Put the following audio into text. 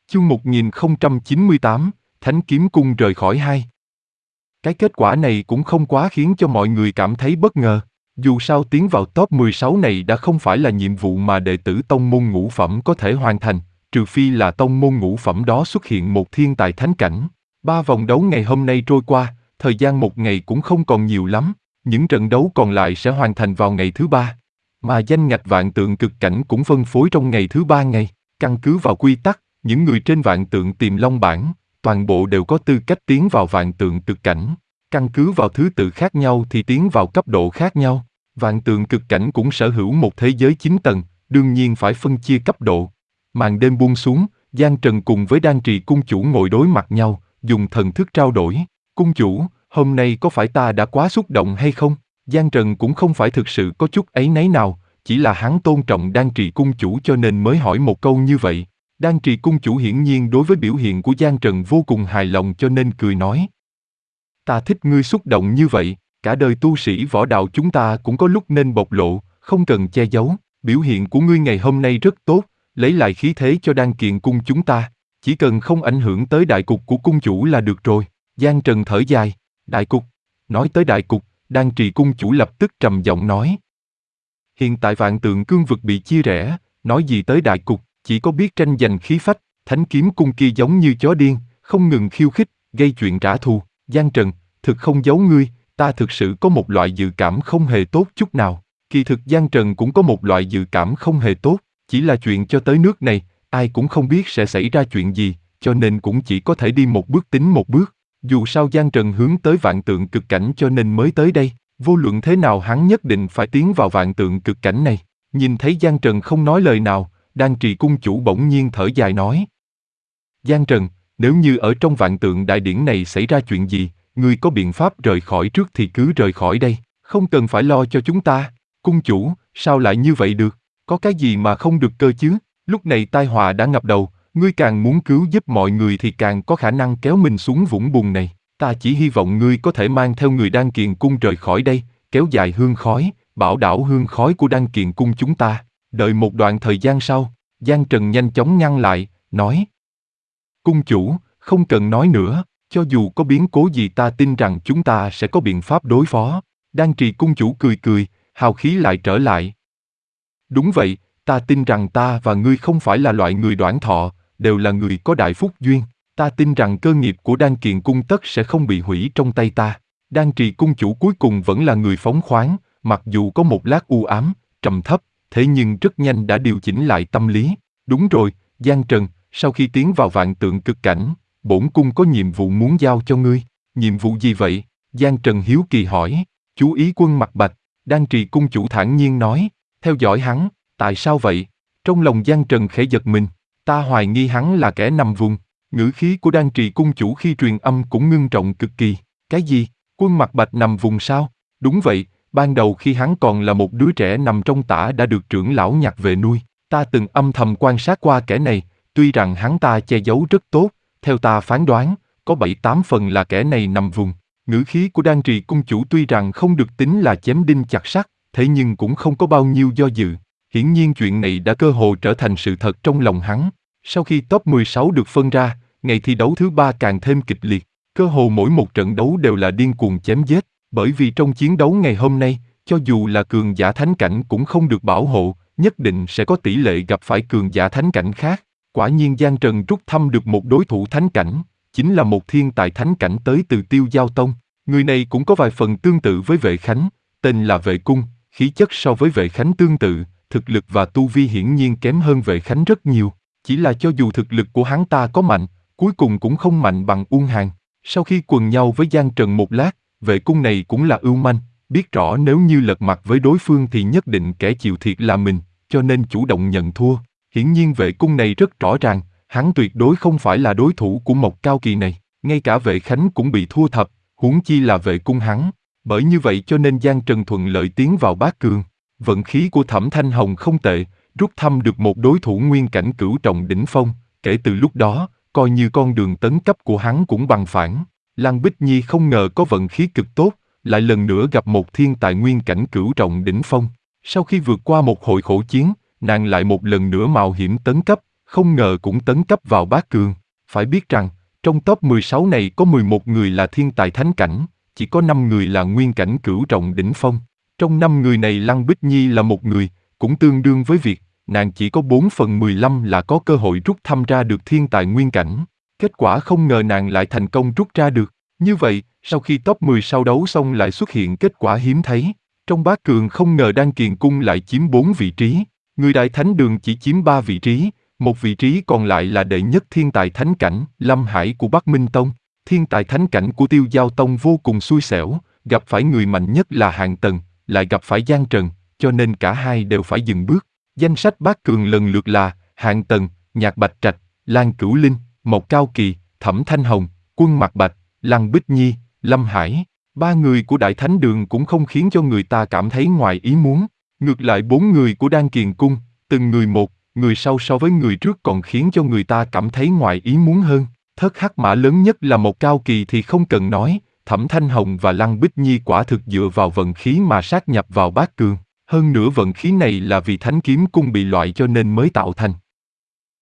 Chương 1098, Thánh Kiếm Cung rời khỏi hai. Cái kết quả này cũng không quá khiến cho mọi người cảm thấy bất ngờ. Dù sao tiến vào top 16 này đã không phải là nhiệm vụ mà đệ tử tông môn ngũ phẩm có thể hoàn thành, trừ phi là tông môn ngũ phẩm đó xuất hiện một thiên tài thánh cảnh. 3 vòng đấu ngày hôm nay trôi qua, thời gian một ngày cũng không còn nhiều lắm, những trận đấu còn lại sẽ hoàn thành vào ngày thứ 3. Mà danh ngạch vạn tượng cực cảnh cũng phân phối trong ngày thứ 3 ngày, căn cứ vào quy tắc, những người trên vạn tượng tiềm long bảng, toàn bộ đều có tư cách tiến vào vạn tượng cực cảnh. Căn cứ vào thứ tự khác nhau thì tiến vào cấp độ khác nhau. Vạn tượng cực cảnh cũng sở hữu một thế giới 9 tầng, đương nhiên phải phân chia cấp độ. Màn đêm buông xuống, Giang Trần cùng với Đan Trì cung chủ ngồi đối mặt nhau, dùng thần thức trao đổi. Cung chủ, hôm nay có phải ta đã quá xúc động hay không? Giang Trần cũng không phải thực sự có chút áy náy nào, chỉ là hắn tôn trọng Đan Trì cung chủ cho nên mới hỏi một câu như vậy. Đan Trì cung chủ hiển nhiên đối với biểu hiện của Giang Trần vô cùng hài lòng cho nên cười nói. Ta thích ngươi xúc động như vậy, cả đời tu sĩ võ đạo chúng ta cũng có lúc nên bộc lộ, không cần che giấu. Biểu hiện của ngươi ngày hôm nay rất tốt, lấy lại khí thế cho Đan Kiền cung chúng ta, chỉ cần không ảnh hưởng tới đại cục của cung chủ là được rồi. Giang Trần thở dài, đại cục, nói tới đại cục, Đan Trì cung chủ lập tức trầm giọng nói. Hiện tại vạn tượng cương vực bị chia rẽ, nói gì tới đại cục, chỉ có biết tranh giành khí phách, Thánh Kiếm Cung kia giống như chó điên, không ngừng khiêu khích, gây chuyện trả thù. Giang Trần, thực không giấu ngươi, ta thực sự có một loại dự cảm không hề tốt chút nào. Kỳ thực Giang Trần cũng có một loại dự cảm không hề tốt, chỉ là chuyện cho tới nước này, ai cũng không biết sẽ xảy ra chuyện gì, cho nên cũng chỉ có thể đi một bước tính một bước. Dù sao Giang Trần hướng tới vạn tượng cực cảnh cho nên mới tới đây, vô luận thế nào hắn nhất định phải tiến vào vạn tượng cực cảnh này. Nhìn thấy Giang Trần không nói lời nào, Đan Trì cung chủ bỗng nhiên thở dài nói. Giang Trần, nếu như ở trong vạn tượng đại điển này xảy ra chuyện gì, ngươi có biện pháp rời khỏi trước thì cứ rời khỏi đây, không cần phải lo cho chúng ta. Cung chủ, sao lại như vậy được, có cái gì mà không được cơ chứ, lúc này tai họa đã ngập đầu, ngươi càng muốn cứu giúp mọi người thì càng có khả năng kéo mình xuống vũng bùn này. Ta chỉ hy vọng ngươi có thể mang theo người Đan Kiền cung rời khỏi đây, kéo dài hương khói, bảo đảo hương khói của Đan Kiền cung chúng ta. Đợi một đoạn thời gian sau, Giang Trần nhanh chóng ngăn lại, nói. Cung chủ, không cần nói nữa, cho dù có biến cố gì ta tin rằng chúng ta sẽ có biện pháp đối phó. Đan Trì cung chủ cười cười, hào khí lại trở lại. Đúng vậy, ta tin rằng ta và ngươi không phải là loại người đoản thọ, đều là người có đại phúc duyên. Ta tin rằng cơ nghiệp của Đan Kiền cung tất sẽ không bị hủy trong tay ta. Đan Trì cung chủ cuối cùng vẫn là người phóng khoáng, mặc dù có một lát u ám, trầm thấp, thế nhưng rất nhanh đã điều chỉnh lại tâm lý. Đúng rồi, Giang Trần, sau khi tiến vào vạn tượng cực cảnh, bổn cung có nhiệm vụ muốn giao cho ngươi. Nhiệm vụ gì vậy? Giang Trần hiếu kỳ hỏi. Chú ý Quân Mặc Bạch, Đan Trì cung chủ thản nhiên nói. Theo dõi hắn, tại sao vậy? Trong lòng Giang Trần khẽ giật mình, ta hoài nghi hắn là kẻ nằm vùng. Ngữ khí của Đan Trì cung chủ khi truyền âm cũng ngưng trọng cực kỳ. Cái gì? Quân Mặc Bạch nằm vùng sao? Đúng vậy, ban đầu khi hắn còn là một đứa trẻ nằm trong tã đã được trưởng lão nhặt về nuôi. Ta từng âm thầm quan sát qua kẻ này, tuy rằng hắn ta che giấu rất tốt, theo ta phán đoán, có 7-8 phần là kẻ này nằm vùng. Ngữ khí của Đan Trì cung chủ tuy rằng không được tính là chém đinh chặt sắt, thế nhưng cũng không có bao nhiêu do dự. Hiển nhiên chuyện này đã cơ hồ trở thành sự thật trong lòng hắn. Sau khi top 16 được phân ra, ngày thi đấu thứ 3 càng thêm kịch liệt. Cơ hồ mỗi một trận đấu đều là điên cuồng chém giết, bởi vì trong chiến đấu ngày hôm nay, cho dù là cường giả thánh cảnh cũng không được bảo hộ, nhất định sẽ có tỷ lệ gặp phải cường giả thánh cảnh khác. Quả nhiên Giang Trần rút thăm được một đối thủ thánh cảnh, chính là một thiên tài thánh cảnh tới từ Tiêu Giao Tông. Người này cũng có vài phần tương tự với Vệ Khánh, tên là Vệ Cung, khí chất so với Vệ Khánh tương tự, thực lực và tu vi hiển nhiên kém hơn Vệ Khánh rất nhiều. Chỉ là cho dù thực lực của hắn ta có mạnh, cuối cùng cũng không mạnh bằng Uông Hàn. Sau khi quần nhau với Giang Trần một lát, Vệ Cung này cũng là ưu manh, biết rõ nếu như lật mặt với đối phương thì nhất định kẻ chịu thiệt là mình, cho nên chủ động nhận thua. Hiển nhiên Vệ Cung này rất rõ ràng, hắn tuyệt đối không phải là đối thủ của Mộc Cao Kỳ này, ngay cả Vệ Khánh cũng bị thua thập, huống chi là Vệ Cung hắn. Bởi như vậy cho nên Giang Trần thuận lợi tiến vào bát cường. Vận khí của Thẩm Thanh Hồng không tệ, rút thăm được một đối thủ nguyên cảnh cửu trọng đỉnh phong, kể từ lúc đó, coi như con đường tấn cấp của hắn cũng bằng phẳng. Lăng Bích Nhi không ngờ có vận khí cực tốt, lại lần nữa gặp một thiên tài nguyên cảnh cửu trọng đỉnh phong. Sau khi vượt qua một hồi khổ chiến, nàng lại một lần nữa mạo hiểm tấn cấp, không ngờ cũng tấn cấp vào bát cường. Phải biết rằng, trong top 16 này có 11 người là thiên tài thánh cảnh, chỉ có 5 người là nguyên cảnh cửu trọng đỉnh phong. Trong 5 người này Lăng Bích Nhi là một người, cũng tương đương với việc, nàng chỉ có 4/15 là có cơ hội rút thăm ra được thiên tài nguyên cảnh. Kết quả không ngờ nàng lại thành công rút ra được. Như vậy, sau khi top 10 sau đấu xong lại xuất hiện kết quả hiếm thấy. Trong bát cường không ngờ Đan Kiền Cung lại chiếm 4 vị trí, người Đại Thánh Đường chỉ chiếm 3 vị trí, một vị trí còn lại là đệ nhất thiên tài thánh cảnh, Lâm Hải của Bắc Minh Tông. Thiên tài thánh cảnh của Tiêu Giao Tông vô cùng xui xẻo, gặp phải người mạnh nhất là Hạng Tần, lại gặp phải Giang Trần, cho nên cả hai đều phải dừng bước. Danh sách bát cường lần lượt là Hạng Tần, Nhạc Bạch Trạch, Lan Cửu Linh, Mộc Cao Kỳ, Thẩm Thanh Hồng, Quân Mạc Bạch, Lăng Bích Nhi, Lâm Hải. Ba người của Đại Thánh Đường cũng không khiến cho người ta cảm thấy ngoài ý muốn. Ngược lại 4 người của Đan Kiền Cung, từng người một, người sau so với người trước còn khiến cho người ta cảm thấy ngoài ý muốn hơn. Thất hắc mã lớn nhất là Mộc Cao Kỳ thì không cần nói, Thẩm Thanh Hồng và Lăng Bích Nhi quả thực dựa vào vận khí mà sát nhập vào bát cường. Hơn nữa vận khí này là vì Thánh Kiếm Cung bị loại cho nên mới tạo thành.